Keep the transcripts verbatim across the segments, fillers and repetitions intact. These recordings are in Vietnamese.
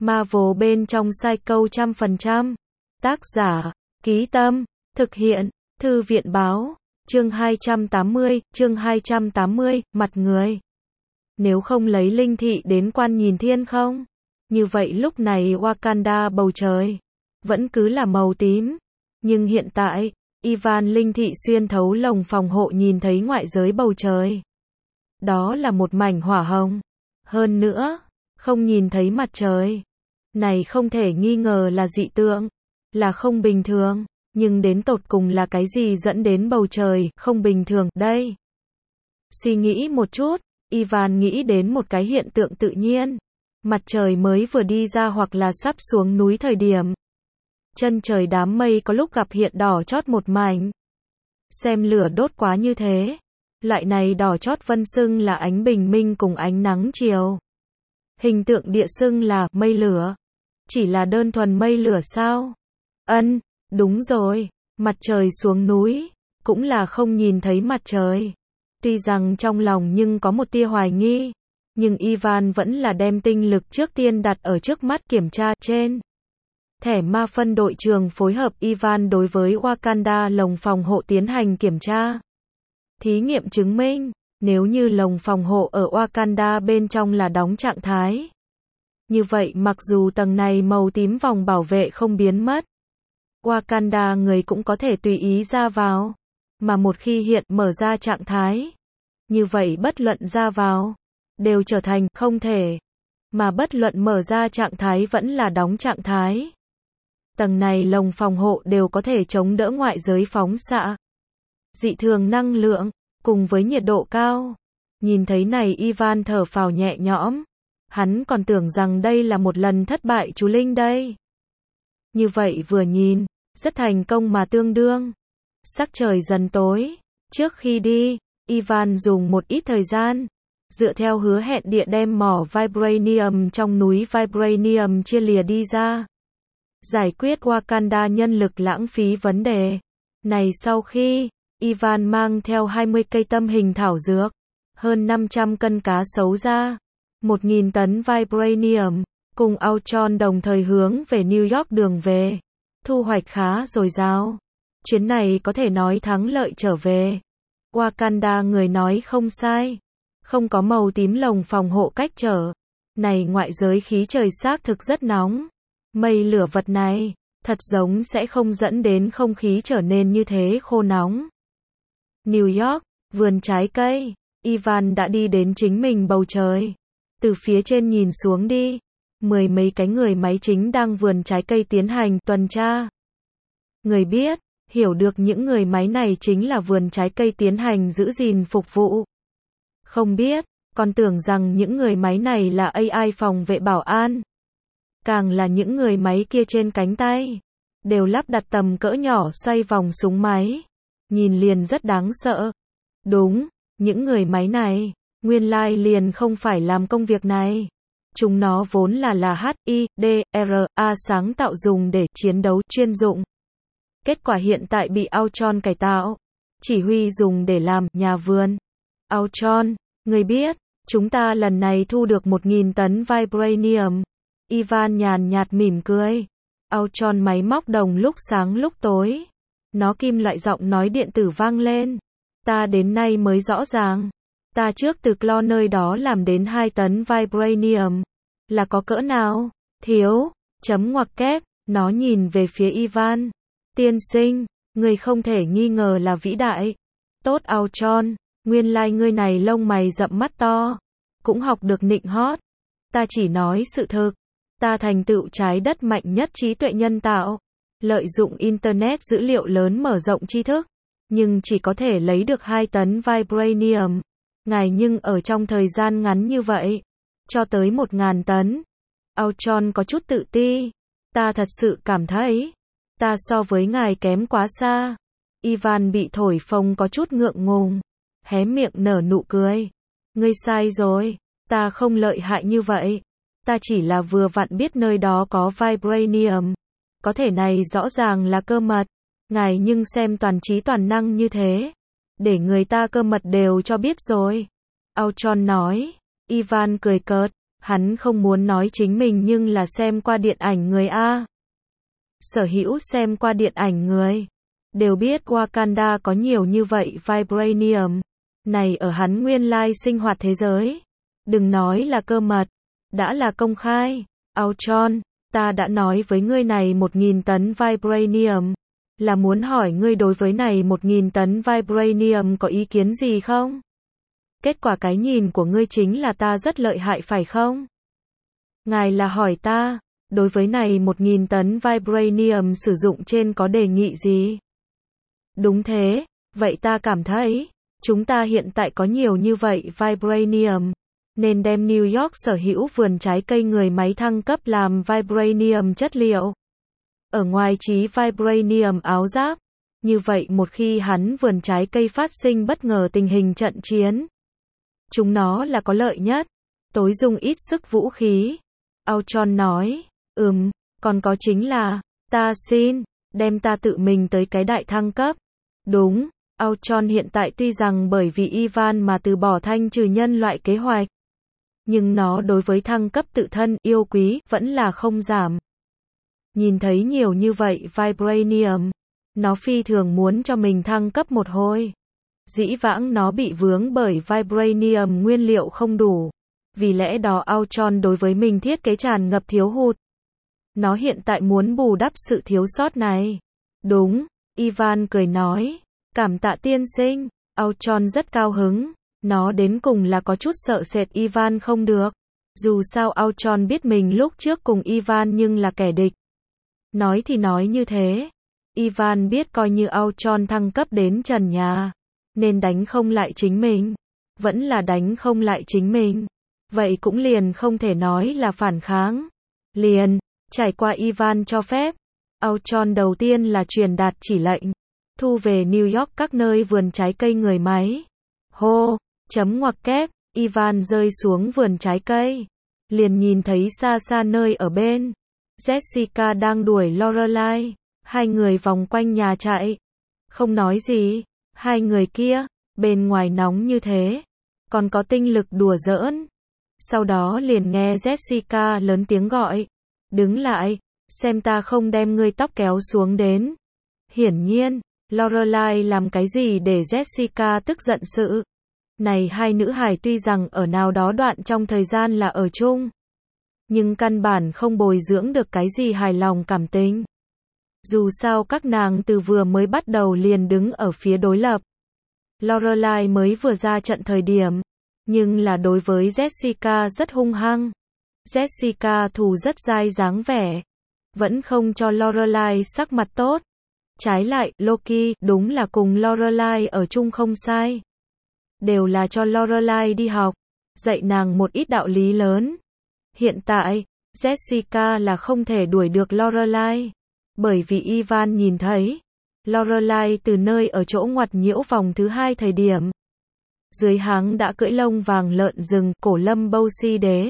Marvel bên trong Psycho trăm phần trăm. Tác giả, Ký Tâm, thực hiện, Thư viện Báo, chương hai trăm tám mươi, chương hai trăm tám mươi, mặt người. Nếu không lấy linh thị đến quan nhìn thiên không? Như vậy lúc này Wakanda bầu trời vẫn cứ là màu tím. Nhưng hiện tại, Ivan linh thị xuyên thấu lồng phòng hộ nhìn thấy ngoại giới bầu trời. Đó là một mảnh hỏa hồng. Hơn nữa, không nhìn thấy mặt trời. Này không thể nghi ngờ là dị tượng, là không bình thường. Nhưng đến tột cùng là cái gì dẫn đến bầu trời không bình thường đây? Suy nghĩ một chút, Ivan nghĩ đến một cái hiện tượng tự nhiên. Mặt trời mới vừa đi ra hoặc là sắp xuống núi thời điểm. Chân trời đám mây có lúc gặp hiện đỏ chót một mảnh. Xem lửa đốt quá như thế. Loại này đỏ chót vân xưng là ánh bình minh cùng ánh nắng chiều. Hình tượng địa xưng là mây lửa. Chỉ là đơn thuần mây lửa sao? Ân, đúng rồi, mặt trời xuống núi, cũng là không nhìn thấy mặt trời. Tuy rằng trong lòng nhưng có một tia hoài nghi, nhưng Ivan vẫn là đem tinh lực trước tiên đặt ở trước mắt kiểm tra trên. Thẻ ma phân đội trường phối hợp Ivan đối với Wakanda lồng phòng hộ tiến hành kiểm tra. Thí nghiệm chứng minh, nếu như lồng phòng hộ ở Wakanda bên trong là đóng trạng thái. Như vậy mặc dù tầng này màu tím vòng bảo vệ không biến mất, Wakanda người cũng có thể tùy ý ra vào. Mà một khi hiện mở ra trạng thái, như vậy bất luận ra vào, đều trở thành không thể. Mà bất luận mở ra trạng thái vẫn là đóng trạng thái. Tầng này lồng phòng hộ đều có thể chống đỡ ngoại giới phóng xạ. Dị thường năng lượng, cùng với nhiệt độ cao. Nhìn thấy này Ivan thở phào nhẹ nhõm. Hắn còn tưởng rằng đây là một lần thất bại chú linh đây. Như vậy vừa nhìn, rất thành công mà tương đương. Sắc trời dần tối. Trước khi đi, Ivan dùng một ít thời gian. Dựa theo hứa hẹn địa đem mỏ Vibranium trong núi Vibranium chia lìa đi ra. Giải quyết Wakanda nhân lực lãng phí vấn đề. Này sau khi, Ivan mang theo hai mươi cây tâm hình thảo dược, hơn năm trăm cân cá sấu ra, một nghìn tấn Vibranium, cùng Ultron đồng thời hướng về New York đường về. Thu hoạch khá dồi dào. Chuyến này có thể nói thắng lợi trở về. Wakanda người nói không sai. Không có màu tím lồng phòng hộ cách trở. Này ngoại giới khí trời xác thực rất nóng. Mây lửa vật này, thật giống sẽ không dẫn đến không khí trở nên như thế khô nóng. New York, vườn trái cây. Ivan đã đi đến chính mình bầu trời. Từ phía trên nhìn xuống đi. Mười mấy cái người máy chính đang vườn trái cây tiến hành tuần tra. Người biết, hiểu được những người máy này chính là vườn trái cây tiến hành giữ gìn phục vụ. Không biết, còn tưởng rằng những người máy này là a i phòng vệ bảo an. Càng là những người máy kia trên cánh tay, đều lắp đặt tầm cỡ nhỏ xoay vòng súng máy. Nhìn liền rất đáng sợ. Đúng, những người máy này, nguyên lai liền không phải làm công việc này. Chúng nó vốn là là hát i đê rờ a sáng tạo dùng để chiến đấu chuyên dụng. Kết quả hiện tại bị Ultron cải tạo, chỉ huy dùng để làm nhà vườn. Ultron, người biết, chúng ta lần này thu được một nghìn tấn Vibranium. Ivan nhàn nhạt mỉm cười. Ultron máy móc đồng lúc sáng lúc tối. Nó kim loại giọng nói điện tử vang lên. Ta đến nay mới rõ ràng. Ta trước từ Clone nơi đó làm đến hai tấn Vibranium. Là có cỡ nào? Thiếu. Chấm ngoặc kép. Nó nhìn về phía Ivan. Tiên sinh, người không thể nghi ngờ là vĩ đại. Tốt Ultron, nguyên lai like ngươi này lông mày rậm mắt to. Cũng học được nịnh hót. Ta chỉ nói sự thực. Ta thành tựu trái đất mạnh nhất trí tuệ nhân tạo. Lợi dụng Internet dữ liệu lớn mở rộng tri thức. Nhưng chỉ có thể lấy được hai tấn Vibranium. Ngài nhưng ở trong thời gian ngắn như vậy. Cho tới một nghìn tấn. Ultron có chút tự ti. Ta thật sự cảm thấy. Ta so với ngài kém quá xa. Ivan bị thổi phồng có chút ngượng ngùng. Hé miệng nở nụ cười. Ngươi sai rồi. Ta không lợi hại như vậy. Ta chỉ là vừa vặn biết nơi đó có Vibranium. Có thể này rõ ràng là cơ mật. Ngài nhưng xem toàn trí toàn năng như thế. Để người ta cơ mật đều cho biết rồi. Ultron nói. Ivan cười cợt. Hắn không muốn nói chính mình nhưng là xem qua điện ảnh người A. Sở hữu xem qua điện ảnh người đều biết Wakanda có nhiều như vậy vibranium. Này ở hắn nguyên lai sinh hoạt thế giới. Đừng nói là cơ mật, đã là công khai. Ultron, ta đã nói với ngươi này một nghìn tấn vibranium. Là muốn hỏi ngươi đối với này một nghìn tấn vibranium có ý kiến gì không? Kết quả cái nhìn của ngươi chính là ta rất lợi hại phải không? Ngài là hỏi ta, đối với này một nghìn tấn vibranium sử dụng trên có đề nghị gì? Đúng thế, vậy ta cảm thấy, chúng ta hiện tại có nhiều như vậy vibranium, nên đem New York sở hữu vườn trái cây người máy thăng cấp làm vibranium chất liệu. Ở ngoài trí vibranium áo giáp, như vậy một khi hắn vườn trái cây phát sinh bất ngờ tình hình trận chiến, chúng nó là có lợi nhất, tối dùng ít sức vũ khí. Ultron nói, ừm, còn có chính là, ta xin, đem ta tự mình tới cái đại thăng cấp. Đúng, Ultron hiện tại tuy rằng bởi vì Ivan mà từ bỏ thanh trừ nhân loại kế hoạch, nhưng nó đối với thăng cấp tự thân yêu quý vẫn là không giảm. Nhìn thấy nhiều như vậy vibranium, nó phi thường muốn cho mình thăng cấp một hồi. Dĩ vãng nó bị vướng bởi vibranium nguyên liệu không đủ, vì lẽ đó Ultron đối với mình thiết kế tràn ngập thiếu hụt. Nó hiện tại muốn bù đắp sự thiếu sót này. Đúng, Ivan cười nói, cảm tạ tiên sinh. Ultron rất cao hứng, nó đến cùng là có chút sợ sệt Ivan không được. Dù sao Ultron biết mình lúc trước cùng Ivan nhưng là kẻ địch. Nói thì nói như thế, Ivan biết coi như Ultron thăng cấp đến trần nhà, nên đánh không lại chính mình, vẫn là đánh không lại chính mình, vậy cũng liền không thể nói là phản kháng. Liền, trải qua Ivan cho phép, Ultron đầu tiên là truyền đạt chỉ lệnh, thu về New York các nơi vườn trái cây người máy. Hô, chấm ngoặc kép, Ivan rơi xuống vườn trái cây, liền nhìn thấy xa xa nơi ở bên, Jessica đang đuổi Lorelai, hai người vòng quanh nhà chạy, không nói gì, hai người kia, bên ngoài nóng như thế, còn có tinh lực đùa giỡn. Sau đó liền nghe Jessica lớn tiếng gọi, đứng lại, xem ta không đem ngươi tóc kéo xuống đến. Hiển nhiên, Lorelai làm cái gì để Jessica tức giận sự. Này hai nữ hài tuy rằng ở nào đó đoạn trong thời gian là ở chung, nhưng căn bản không bồi dưỡng được cái gì hài lòng cảm tình. Dù sao các nàng từ vừa mới bắt đầu liền đứng ở phía đối lập. Lorelai mới vừa ra trận thời điểm, nhưng là đối với Jessica rất hung hăng. Jessica thù rất dai dáng vẻ, vẫn không cho Lorelai sắc mặt tốt. Trái lại, Loki đúng là cùng Lorelai ở chung không sai. Đều là cho Lorelai đi học, dạy nàng một ít đạo lý lớn. Hiện tại, Jessica là không thể đuổi được Lorelai, bởi vì Ivan nhìn thấy Lorelai từ nơi ở chỗ ngoặt nhiễu vòng thứ hai thời điểm. Dưới háng đã cưỡi lông vàng lợn rừng, cổ lâm bâu si đế.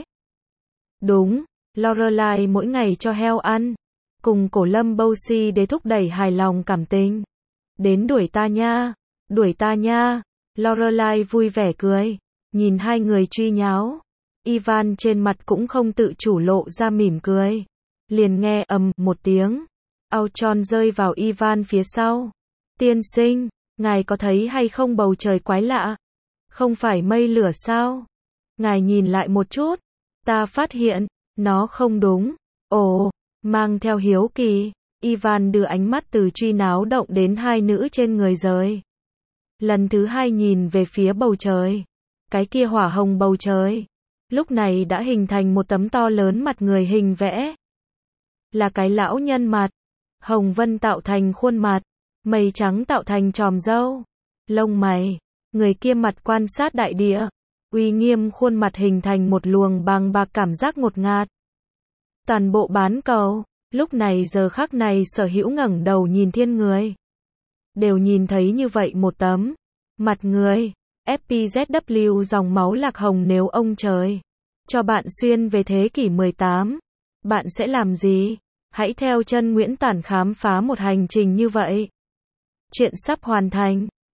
Đúng, Lorelai mỗi ngày cho heo ăn, cùng cổ lâm bâu si đế thúc đẩy hài lòng cảm tình. Đến đuổi ta nha, đuổi ta nha, Lorelai vui vẻ cười, nhìn hai người truy nháo. Ivan trên mặt cũng không tự chủ lộ ra mỉm cười. Liền nghe ầm một tiếng, Ultron rơi vào Ivan phía sau. Tiên sinh, ngài có thấy hay không bầu trời quái lạ? Không phải mây lửa sao? Ngài nhìn lại một chút. Ta phát hiện, nó không đúng. Ồ, mang theo hiếu kỳ, Ivan đưa ánh mắt từ truy náo động đến hai nữ trên người rời. Lần thứ hai nhìn về phía bầu trời. Cái kia hỏa hồng bầu trời, lúc này đã hình thành một tấm to lớn mặt người hình vẽ. Là cái lão nhân mặt. Hồng vân tạo thành khuôn mặt, mây trắng tạo thành chòm râu, lông mày, người kia mặt quan sát đại địa, uy nghiêm khuôn mặt hình thành một luồng bàng bạc cảm giác ngột ngạt. Toàn bộ bán cầu, lúc này giờ khắc này sở hữu ngẩng đầu nhìn thiên người, đều nhìn thấy như vậy một tấm mặt người. ép pê zét vê dòng máu lạc hồng, nếu ông trời cho bạn xuyên về thế kỷ mười tám, bạn sẽ làm gì? Hãy theo chân Nguyễn Tản khám phá một hành trình như vậy. Chuyện sắp hoàn thành.